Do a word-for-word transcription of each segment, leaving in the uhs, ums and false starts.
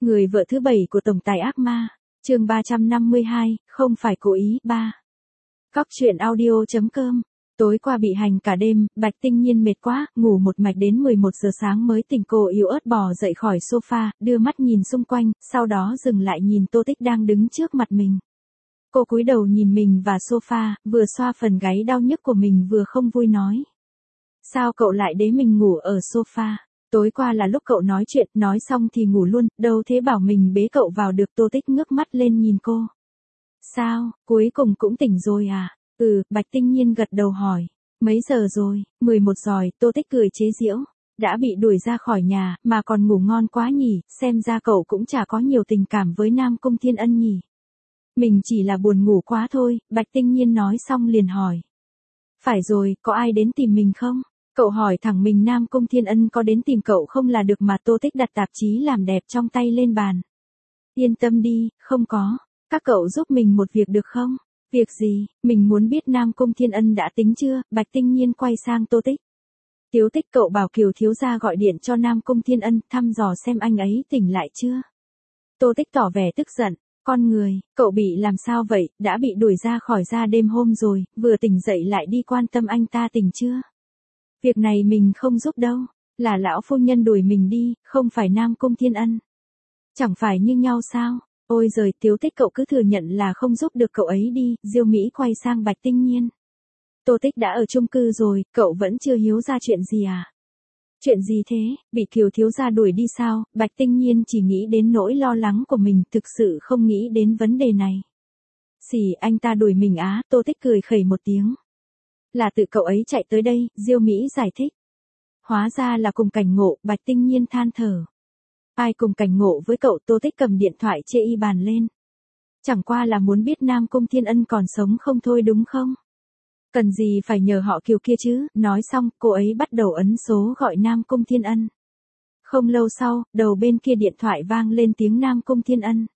Người vợ thứ bảy của tổng tài ác ma, chương ba trăm năm mươi hai, không phải cố ý, ba. Cóc truyện audio chấm com. Tối qua bị hành cả đêm, Bạch Tinh Nhiên mệt quá, ngủ một mạch đến mười một giờ sáng mới tỉnh. Cô yếu ớt bò dậy khỏi sofa, đưa mắt nhìn xung quanh, sau đó dừng lại nhìn Tô Tích đang đứng trước mặt mình. Cô cúi đầu nhìn mình và sofa, vừa xoa phần gáy đau nhức của mình vừa không vui nói. Sao cậu lại để mình ngủ ở sofa? Tối qua là lúc cậu nói chuyện, nói xong thì ngủ luôn, đâu thế bảo mình bế cậu vào được. Tô Tích ngước mắt lên nhìn cô. Sao, cuối cùng cũng tỉnh rồi à? Ừ, Bạch Tinh Nhiên gật đầu hỏi. Mấy giờ rồi? mười một rồi, Tô Tích cười chế giễu. Đã bị đuổi ra khỏi nhà, mà còn ngủ ngon quá nhỉ, xem ra cậu cũng chả có nhiều tình cảm với Nam Cung Thiên Ân nhỉ. Mình chỉ là buồn ngủ quá thôi, Bạch Tinh Nhiên nói xong liền hỏi. Phải rồi, có ai đến tìm mình không? Cậu hỏi thẳng mình Nam Cung Thiên Ân có đến tìm cậu không là được mà. Tô Tích đặt tạp chí làm đẹp trong tay lên bàn. Yên tâm đi, không có. Các cậu giúp mình một việc được không? Việc gì? Mình muốn biết Nam Cung Thiên Ân đã tính chưa? Bạch Tinh Nhiên quay sang Tô Tích. Tiếu Tích, cậu bảo Kiều thiếu gia gọi điện cho Nam Cung Thiên Ân thăm dò xem anh ấy tỉnh lại chưa? Tô Tích tỏ vẻ tức giận. Con người, cậu bị làm sao vậy? Đã bị đuổi ra khỏi gia đêm hôm rồi, vừa tỉnh dậy lại đi quan tâm anh ta tỉnh chưa? Việc này mình không giúp đâu, là lão phu nhân đuổi mình đi, không phải Nam Cung Thiên Ân. Chẳng phải như nhau sao? Ôi giời, Tiếu Tích, cậu cứ thừa nhận là không giúp được cậu ấy đi. Diêu Mỹ quay sang Bạch Tinh Nhiên. Tô Tích đã ở chung cư rồi, cậu vẫn chưa hiếu ra chuyện gì à? Chuyện gì thế? Bị Kiều thiếu gia đuổi đi sao? Bạch Tinh Nhiên chỉ nghĩ đến nỗi lo lắng của mình, thực sự không nghĩ đến vấn đề này. Xì, anh ta đuổi mình á? Tô Tích cười khẩy một tiếng. Là tự cậu ấy chạy tới đây, Diêu Mỹ giải thích. Hóa ra là cùng cảnh ngộ, Bạch Tinh Nhiên than thở. Ai cùng cảnh ngộ với cậu? Tô Tích cầm điện thoại chê y bàn lên. Chẳng qua là muốn biết Nam Cung Thiên Ân còn sống không thôi đúng không? Cần gì phải nhờ họ Kiều kia chứ? Nói xong, cô ấy bắt đầu ấn số gọi Nam Cung Thiên Ân. Không lâu sau, đầu bên kia điện thoại vang lên tiếng Nam Cung Thiên Ân.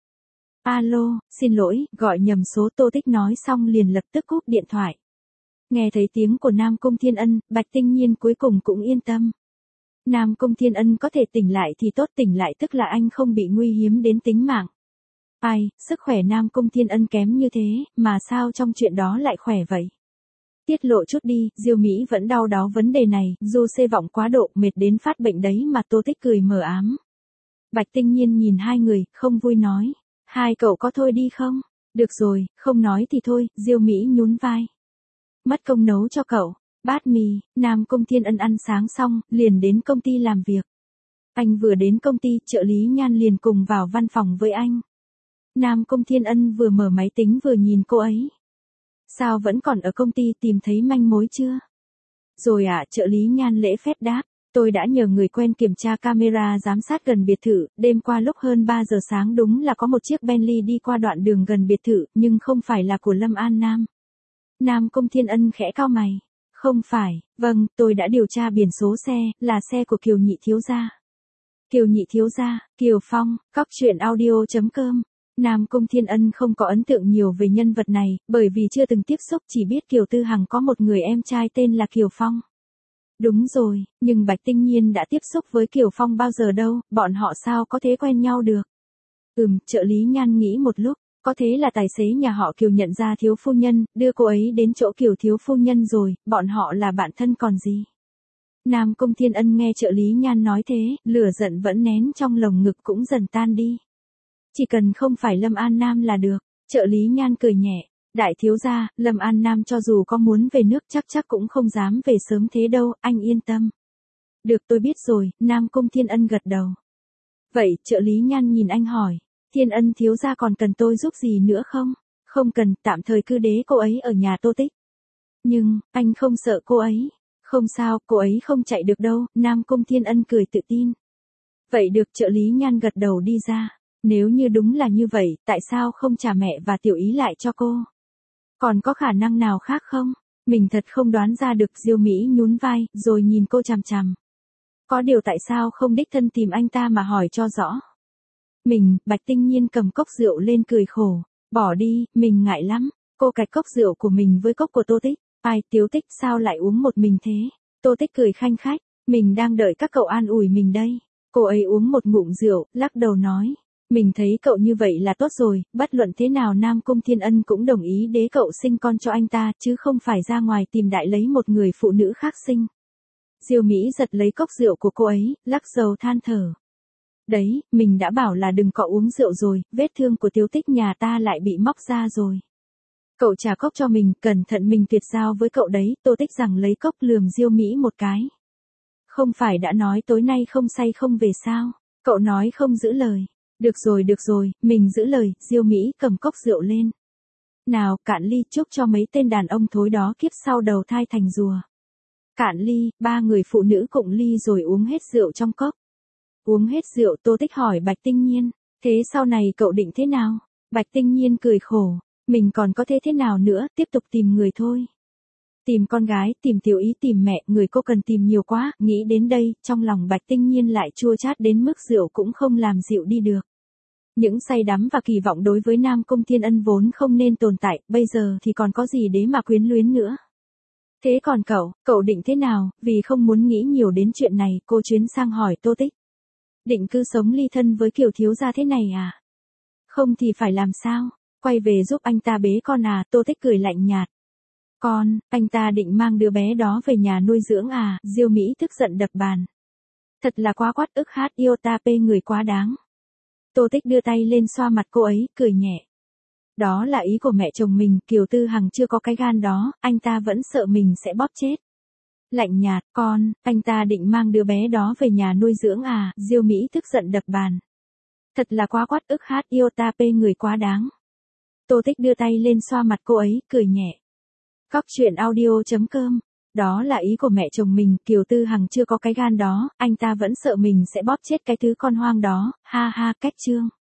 Alo, xin lỗi, gọi nhầm số. Tô Tích nói xong liền lập tức cúp điện thoại. Nghe thấy tiếng của Nam Cung Thiên Ân, Bạch Tinh Nhiên cuối cùng cũng yên tâm. Nam Cung Thiên Ân có thể tỉnh lại thì tốt, tỉnh lại tức là anh không bị nguy hiểm đến tính mạng. Ai, sức khỏe Nam Cung Thiên Ân kém như thế, mà sao trong chuyện đó lại khỏe vậy? Tiết lộ chút đi, Diêu Mỹ vẫn đau đáu vấn đề này, dù xê vọng quá độ, mệt đến phát bệnh đấy mà. Tô Tích cười mờ ám. Bạch Tinh Nhiên nhìn hai người, không vui nói. Hai cậu có thôi đi không? Được rồi, không nói thì thôi, Diêu Mỹ nhún vai. Mất công nấu cho cậu bát mì. Nam Cung Thiên Ân ăn sáng xong, liền đến công ty làm việc. Anh vừa đến công ty, trợ lý Nhan liền cùng vào văn phòng với anh. Nam Cung Thiên Ân vừa mở máy tính vừa nhìn cô ấy. Sao vẫn còn ở công ty, tìm thấy manh mối chưa? Rồi ạ, à, trợ lý Nhan lễ phép đáp. Tôi đã nhờ người quen kiểm tra camera giám sát gần biệt thự, đêm qua lúc hơn ba giờ sáng đúng là có một chiếc Bentley đi qua đoạn đường gần biệt thự, nhưng không phải là của Lâm An Nam. Nam Cung Thiên Ân khẽ cau mày. Không phải, vâng, tôi đã điều tra biển số xe, là xe của Kiều nhị thiếu gia. Kiều nhị thiếu gia, Kiều Phong, cóc truyện audio chấm com. Nam Cung Thiên Ân không có ấn tượng nhiều về nhân vật này, bởi vì chưa từng tiếp xúc, chỉ biết Kiều Tư Hằng có một người em trai tên là Kiều Phong. Đúng rồi, nhưng Bạch Tinh Nhiên đã tiếp xúc với Kiều Phong bao giờ đâu, bọn họ sao có thể quen nhau được? Ừm, trợ lý Nhan nghĩ một lúc. Có thế là tài xế nhà họ Kiều nhận ra thiếu phu nhân, đưa cô ấy đến chỗ Kiều thiếu phu nhân rồi, bọn họ là bạn thân còn gì. Nam Cung Thiên Ân nghe trợ lý Nhan nói thế, lửa giận vẫn nén trong lồng ngực cũng dần tan đi. Chỉ cần không phải Lâm An Nam là được. Trợ lý Nhan cười nhẹ. Đại thiếu gia, Lâm An Nam cho dù có muốn về nước chắc chắc cũng không dám về sớm thế đâu, anh yên tâm. Được, tôi biết rồi. Nam Cung Thiên Ân gật đầu. Vậy, trợ lý Nhan nhìn anh hỏi. Thiên Ân thiếu gia còn cần tôi giúp gì nữa không? Không cần, tạm thời cứ đế cô ấy ở nhà Tô Tích. Nhưng, anh không sợ cô ấy. Không sao, cô ấy không chạy được đâu. Nam Cung Thiên Ân cười tự tin. Vậy được, trợ lý Nhan gật đầu đi ra. Nếu như đúng là như vậy, tại sao không trả mẹ và Tiểu Ý lại cho cô? Còn có khả năng nào khác không? Mình thật không đoán ra được. Diêu Mỹ nhún vai, rồi nhìn cô chằm chằm. Có điều tại sao không đích thân tìm anh ta mà hỏi cho rõ? Mình, Bạch Tinh Nhiên cầm cốc rượu lên cười khổ. Bỏ đi, mình ngại lắm. Cô cạch cốc rượu của mình với cốc của Tô Tích. Ai, Tiếu Tích, sao lại uống một mình thế? Tô Tích cười khanh khách. Mình đang đợi các cậu an ủi mình đây. Cô ấy uống một ngụm rượu, lắc đầu nói. Mình thấy cậu như vậy là tốt rồi, bất luận thế nào Nam Cung Thiên Ân cũng đồng ý đế cậu sinh con cho anh ta, chứ không phải ra ngoài tìm đại lấy một người phụ nữ khác sinh. Diêu Mỹ giật lấy cốc rượu của cô ấy, lắc đầu than thở. Đấy, mình đã bảo là đừng có uống rượu rồi, vết thương của Tiếu Tích nhà ta lại bị móc ra rồi. Cậu trả cốc cho mình, cẩn thận mình tuyệt giao với cậu đấy, Tô Tích rằng lấy cốc lườm Diêu Mỹ một cái. Không phải đã nói tối nay không say không về sao, cậu nói không giữ lời. Được rồi được rồi, mình giữ lời, Diêu Mỹ cầm cốc rượu lên. Nào, cạn ly, chúc cho mấy tên đàn ông thối đó kiếp sau đầu thai thành rùa. Cạn ly, ba người phụ nữ cụng ly rồi uống hết rượu trong cốc. Uống hết rượu, Tô Tích hỏi Bạch Tinh Nhiên, thế sau này cậu định thế nào? Bạch Tinh Nhiên cười khổ, mình còn có thế thế nào nữa, tiếp tục tìm người thôi. Tìm con gái, tìm Tiểu Ý, tìm mẹ, người cô cần tìm nhiều quá, nghĩ đến đây, trong lòng Bạch Tinh Nhiên lại chua chát đến mức rượu cũng không làm dịu đi được. Những say đắm và kỳ vọng đối với Nam Cung Thiên Ân vốn không nên tồn tại, bây giờ thì còn có gì để mà quyến luyến nữa. Thế còn cậu, cậu định thế nào, vì không muốn nghĩ nhiều đến chuyện này, cô chuyến sang hỏi Tô Tích. Định cư sống ly thân với Kiều thiếu gia thế này à? Không thì phải làm sao? Quay về giúp anh ta bế con à? Tô Tích cười lạnh nhạt. Con, anh ta định mang đứa bé đó về nhà nuôi dưỡng à? Diêu Mỹ tức giận đập bàn. Thật là quá quát, ức hát yêu ta pê người quá đáng. Tô Tích đưa tay lên xoa mặt cô ấy, cười nhẹ. Đó là ý của mẹ chồng mình, Kiều Tư Hằng chưa có cái gan đó, anh ta vẫn sợ mình sẽ bóp chết. Lạnh nhạt, con, anh ta định mang đứa bé đó về nhà nuôi dưỡng à? Diêu Mỹ tức giận đập bàn. Thật là quá quát, ức hát yêu ta pê người quá đáng. Tô Tích đưa tay lên xoa mặt cô ấy, cười nhẹ. Cóc truyện audio chấm com. Đó là ý của mẹ chồng mình, Kiều Tư Hằng chưa có cái gan đó, anh ta vẫn sợ mình sẽ bóp chết cái thứ con hoang đó, ha ha, cách chương.